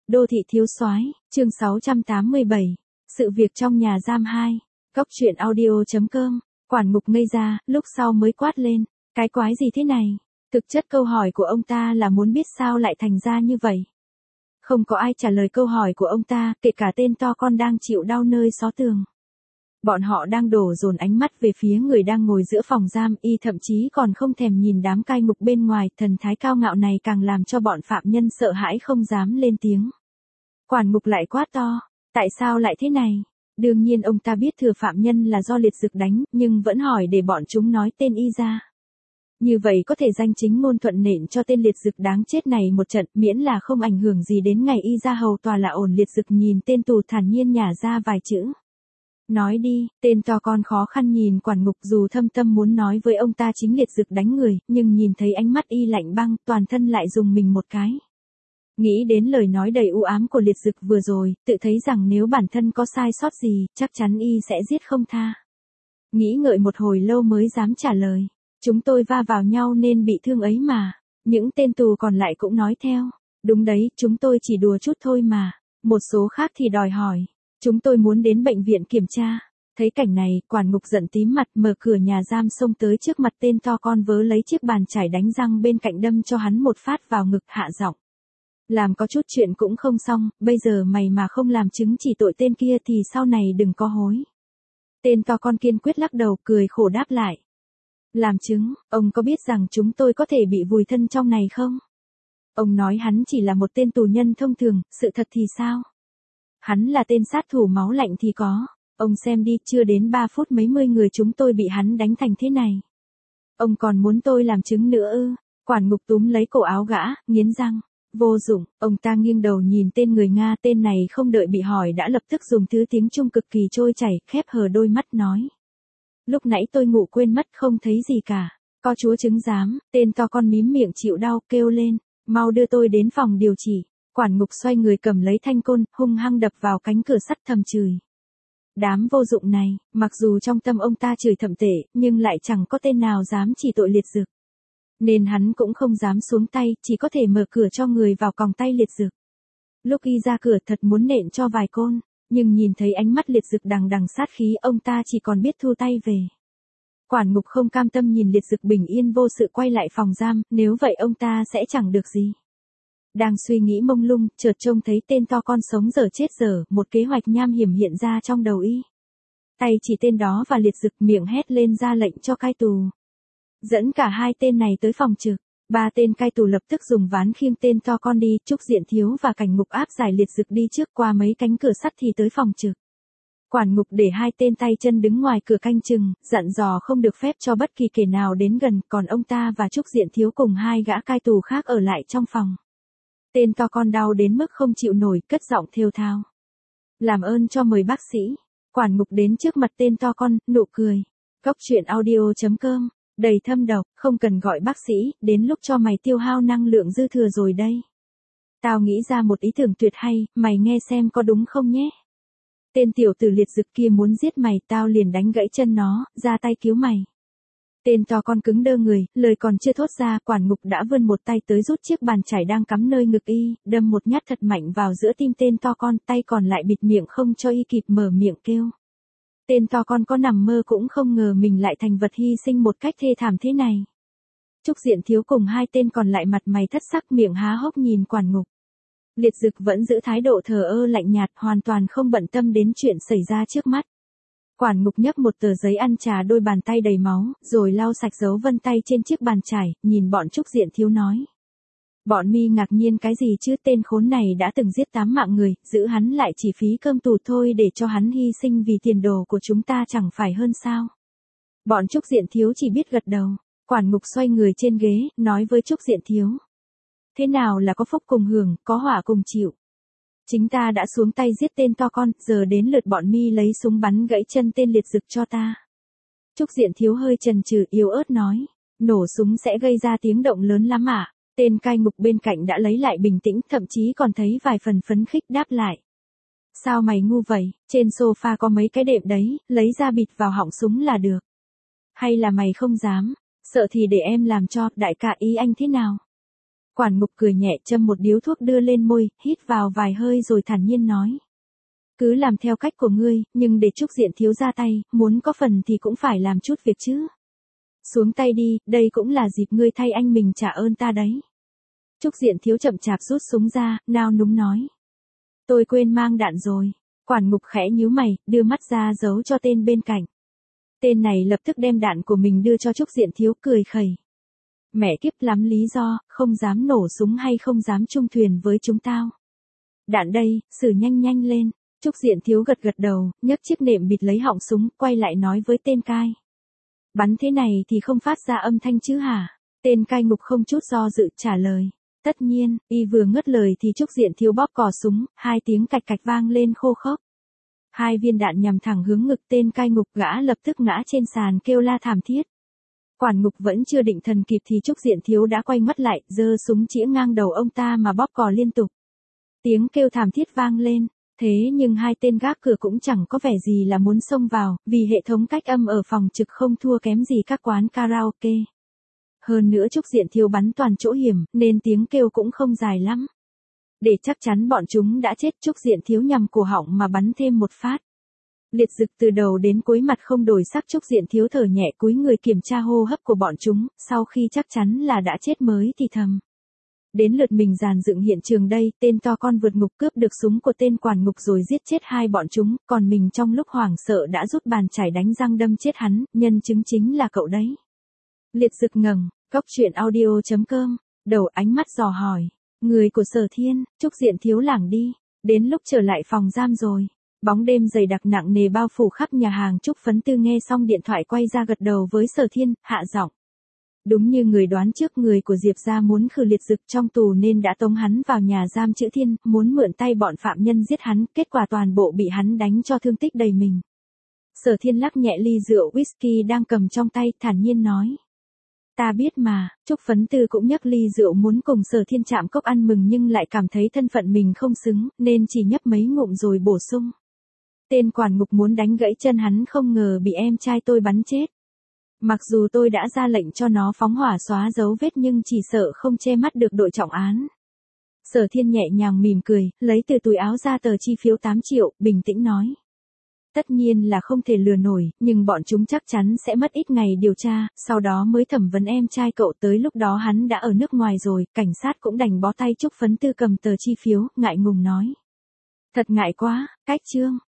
Đô thị thiếu soái, chương 687. Sự việc trong nhà giam 2. Góc truyện audio.com. Quản ngục ngây ra, lúc sau mới quát lên. Cái quái gì thế này? Thực chất câu hỏi của ông ta là muốn biết sao lại thành ra như vậy. Không có ai trả lời câu hỏi của ông ta, kể cả tên to con đang chịu đau nơi xó tường. Bọn họ đang đổ dồn ánh mắt về phía người đang ngồi giữa phòng giam, y thậm chí còn không thèm nhìn đám cai ngục bên ngoài, thần thái cao ngạo này càng làm cho bọn phạm nhân sợ hãi không dám lên tiếng. Quản ngục lại quát to, tại sao lại thế này? Đương nhiên ông ta biết thừa phạm nhân là do liệt dực đánh, nhưng vẫn hỏi để bọn chúng nói tên y ra. Như vậy có thể danh chính ngôn thuận nện cho tên liệt dực đáng chết này một trận, miễn là không ảnh hưởng gì đến ngày y ra hầu tòa là ổn. Liệt dực nhìn tên tù thản nhiên nhả ra vài chữ. Nói đi, tên to con khó khăn nhìn quản ngục, dù thâm tâm muốn nói với ông ta chính liệt dực đánh người, nhưng nhìn thấy ánh mắt y lạnh băng, toàn thân lại rùng mình một cái. Nghĩ đến lời nói đầy u ám của liệt dực vừa rồi, tự thấy rằng nếu bản thân có sai sót gì, chắc chắn y sẽ giết không tha. Nghĩ ngợi một hồi lâu mới dám trả lời. Chúng tôi va vào nhau nên bị thương ấy mà. Những tên tù còn lại cũng nói theo. Đúng đấy, chúng tôi chỉ đùa chút thôi mà. Một số khác thì đòi hỏi. Chúng tôi muốn đến bệnh viện kiểm tra. Thấy cảnh này, quản ngục giận tím mặt, mở cửa nhà giam xông tới trước mặt tên to con, vớ lấy chiếc bàn chải đánh răng bên cạnh đâm cho hắn một phát vào ngực, hạ giọng. Làm có chút chuyện cũng không xong, bây giờ mày mà không làm chứng chỉ tội tên kia thì sau này đừng có hối. Tên to con kiên quyết lắc đầu, cười khổ đáp lại. Làm chứng, ông có biết rằng chúng tôi có thể bị vùi thân trong này không? Ông nói hắn chỉ là một tên tù nhân thông thường, sự thật thì sao? Hắn là tên sát thủ máu lạnh thì có. Ông xem đi, chưa đến 3 phút mấy mươi người chúng tôi bị hắn đánh thành thế này. Ông còn muốn tôi làm chứng nữa ư? Quản ngục túm lấy cổ áo gã, nghiến răng. Vô dụng, ông ta nghiêng đầu nhìn tên người Nga, tên này không đợi bị hỏi đã lập tức dùng thứ tiếng Trung cực kỳ trôi chảy, khép hờ đôi mắt nói. Lúc nãy tôi ngủ quên mất, không thấy gì cả. Có chúa chứng giám. Tên to con mím miệng chịu đau, kêu lên. Mau đưa tôi đến phòng điều trị. Quản ngục xoay người cầm lấy thanh côn, hung hăng đập vào cánh cửa sắt, thầm chửi. Đám vô dụng này, mặc dù trong tâm ông ta chửi thậm tệ, nhưng lại chẳng có tên nào dám chỉ tội liệt dực. Nên hắn cũng không dám xuống tay, chỉ có thể mở cửa cho người vào còng tay liệt dực. Lúc y ra cửa thật muốn nện cho vài côn, nhưng nhìn thấy ánh mắt liệt dực đằng đằng sát khí, ông ta chỉ còn biết thu tay về. Quản ngục không cam tâm nhìn liệt dực bình yên vô sự quay lại phòng giam, nếu vậy ông ta sẽ chẳng được gì. Đang suy nghĩ mông lung, chợt trông thấy tên to con sống dở chết dở, một kế hoạch nham hiểm hiện ra trong đầu y. Tay chỉ tên đó và liệt dực, miệng hét lên ra lệnh cho cai tù. Dẫn cả hai tên này tới phòng trực. 3 tên cai tù lập tức dùng ván khiêng tên to con đi, Trúc Diện Thiếu và Cảnh Ngục áp giải liệt dực đi trước, qua mấy cánh cửa sắt thì tới phòng trực. Quản ngục để 2 tên tay chân đứng ngoài cửa canh chừng, dặn dò không được phép cho bất kỳ kẻ nào đến gần, còn ông ta và Trúc Diện Thiếu cùng 2 gã cai tù khác ở lại trong phòng. Tên to con đau đến mức không chịu nổi, cất giọng thều thào. Làm ơn cho mời bác sĩ. Quản ngục đến trước mặt tên to con, nụ cười. Góc truyện audio.com. Đầy thâm độc, không cần gọi bác sĩ, đến lúc cho mày tiêu hao năng lượng dư thừa rồi đây. Tao nghĩ ra một ý tưởng tuyệt hay, mày nghe xem có đúng không nhé. Tên tiểu tử liệt dực kia muốn giết mày, tao liền đánh gãy chân nó, ra tay cứu mày. Tên to con cứng đơ người, lời còn chưa thốt ra, quản ngục đã vươn một tay tới rút chiếc bàn chải đang cắm nơi ngực y, đâm một nhát thật mạnh vào giữa tim tên to con, tay còn lại bịt miệng không cho y kịp mở miệng kêu. Tên to con có nằm mơ cũng không ngờ mình lại thành vật hy sinh một cách thê thảm thế này. Trúc Diện Thiếu cùng 2 tên còn lại mặt mày thất sắc, miệng há hốc nhìn quản ngục. Liệt dực vẫn giữ thái độ thờ ơ lạnh nhạt, hoàn toàn không bận tâm đến chuyện xảy ra trước mắt. Quản ngục nhấc một tờ giấy ăn trà đôi bàn tay đầy máu, rồi lau sạch dấu vân tay trên chiếc bàn chải, nhìn bọn Trúc Diện Thiếu nói. Bọn mi ngạc nhiên cái gì chứ, tên khốn này đã từng giết 8 mạng người, giữ hắn lại chỉ phí cơm tù thôi, để cho hắn hy sinh vì tiền đồ của chúng ta chẳng phải hơn sao. Bọn Trúc Diện Thiếu chỉ biết gật đầu. Quản ngục xoay người trên ghế, nói với Trúc Diện Thiếu. Thế nào là có phúc cùng hưởng, có họa cùng chịu. Chính ta đã xuống tay giết tên to con, giờ đến lượt bọn mi lấy súng bắn gãy chân tên liệt dực cho ta. Trúc Diện Thiếu hơi chần chừ, yếu ớt nói. Nổ súng sẽ gây ra tiếng động lớn lắm ạ. Tên cai ngục bên cạnh đã lấy lại bình tĩnh, thậm chí còn thấy vài phần phấn khích đáp lại. Sao mày ngu vậy, trên sofa có mấy cái đệm đấy, lấy ra bịt vào họng súng là được. Hay là mày không dám, sợ thì để em làm cho, đại ca ý anh thế nào? Quản ngục cười nhẹ châm một điếu thuốc đưa lên môi, hít vào vài hơi rồi thản nhiên nói. Cứ làm theo cách của ngươi, nhưng để Trúc Diện thiếu ra tay, muốn có phần thì cũng phải làm chút việc chứ. Xuống tay đi, đây cũng là dịp ngươi thay anh mình trả ơn ta đấy. Trúc Diện thiếu chậm chạp rút súng ra, nao núng nói. Tôi quên mang đạn rồi. Quản ngục khẽ nhíu mày, đưa mắt ra giấu cho tên bên cạnh. Tên này lập tức đem đạn của mình đưa cho Trúc Diện thiếu cười khẩy. Mẹ kiếp lắm lý do, không dám nổ súng hay không dám chung thuyền với chúng tao. Đạn đây, xử nhanh nhanh lên. Trúc Diện thiếu gật gật đầu, nhấc chiếc nệm bịt lấy họng súng, quay lại nói với tên cai. Bắn thế này thì không phát ra âm thanh chứ hả? Tên cai ngục không chút do dự trả lời. Tất nhiên, y vừa ngớt lời thì Trúc Diện thiếu bóp cò súng, 2 tiếng cạch cạch vang lên khô khốc. 2 viên đạn nhằm thẳng hướng ngực tên cai ngục, gã lập tức ngã trên sàn kêu la thảm thiết. Quản ngục vẫn chưa định thần kịp thì Trúc Diện thiếu đã quay mắt lại, giơ súng chĩa ngang đầu ông ta mà bóp cò liên tục. Tiếng kêu thảm thiết vang lên. Thế nhưng 2 tên gác cửa cũng chẳng có vẻ gì là muốn xông vào, vì hệ thống cách âm ở phòng trực không thua kém gì các quán karaoke. Hơn nữa Trúc Diện thiếu bắn toàn chỗ hiểm, nên tiếng kêu cũng không dài lắm. Để chắc chắn bọn chúng đã chết, Trúc Diện thiếu nhằm cổ họng mà bắn thêm một phát. Liệt dực từ đầu đến cuối mặt không đổi sắc, Trúc Diện thiếu thở nhẹ cúi người kiểm tra hô hấp của bọn chúng, sau khi chắc chắn là đã chết mới thì thầm. Đến lượt mình dàn dựng hiện trường đây, tên to con vượt ngục cướp được súng của tên quản ngục rồi giết chết 2 bọn chúng, còn mình trong lúc hoảng sợ đã rút bàn chải đánh răng đâm chết hắn, nhân chứng chính là cậu đấy. Liệt dực ngẩng, goctruyện.audio.com, đầu ánh mắt dò hỏi. Người của Sở Thiên, Trúc Diện thiếu lảng đi, đến lúc trở lại phòng giam rồi. Bóng đêm dày đặc nặng nề bao phủ khắp nhà hàng. Trúc Phấn Tư nghe xong điện thoại quay ra gật đầu với Sở Thiên, hạ giọng. Đúng như người đoán trước, người của Diệp gia muốn khử liệt dực trong tù nên đã tống hắn vào nhà giam Chữ Thiên, muốn mượn tay bọn phạm nhân giết hắn, kết quả toàn bộ bị hắn đánh cho thương tích đầy mình. Sở Thiên lắc nhẹ ly rượu whisky đang cầm trong tay, thản nhiên nói. Ta biết mà. Trúc Phấn Tư cũng nhấc ly rượu muốn cùng Sở Thiên chạm cốc ăn mừng nhưng lại cảm thấy thân phận mình không xứng, nên chỉ nhấp mấy ngụm rồi bổ sung. Tên quản ngục muốn đánh gãy chân hắn không ngờ bị em trai tôi bắn chết. Mặc dù tôi đã ra lệnh cho nó phóng hỏa xóa dấu vết nhưng chỉ sợ không che mắt được đội trọng án. Sở Thiên nhẹ nhàng mỉm cười, lấy từ túi áo ra tờ chi phiếu 8 triệu, bình tĩnh nói. Tất nhiên là không thể lừa nổi, nhưng bọn chúng chắc chắn sẽ mất ít ngày điều tra, sau đó mới thẩm vấn em trai cậu, tới lúc đó hắn đã ở nước ngoài rồi, cảnh sát cũng đành bó tay. Trúc Phấn Tư cầm tờ chi phiếu, ngại ngùng nói. Thật ngại quá, cách chương.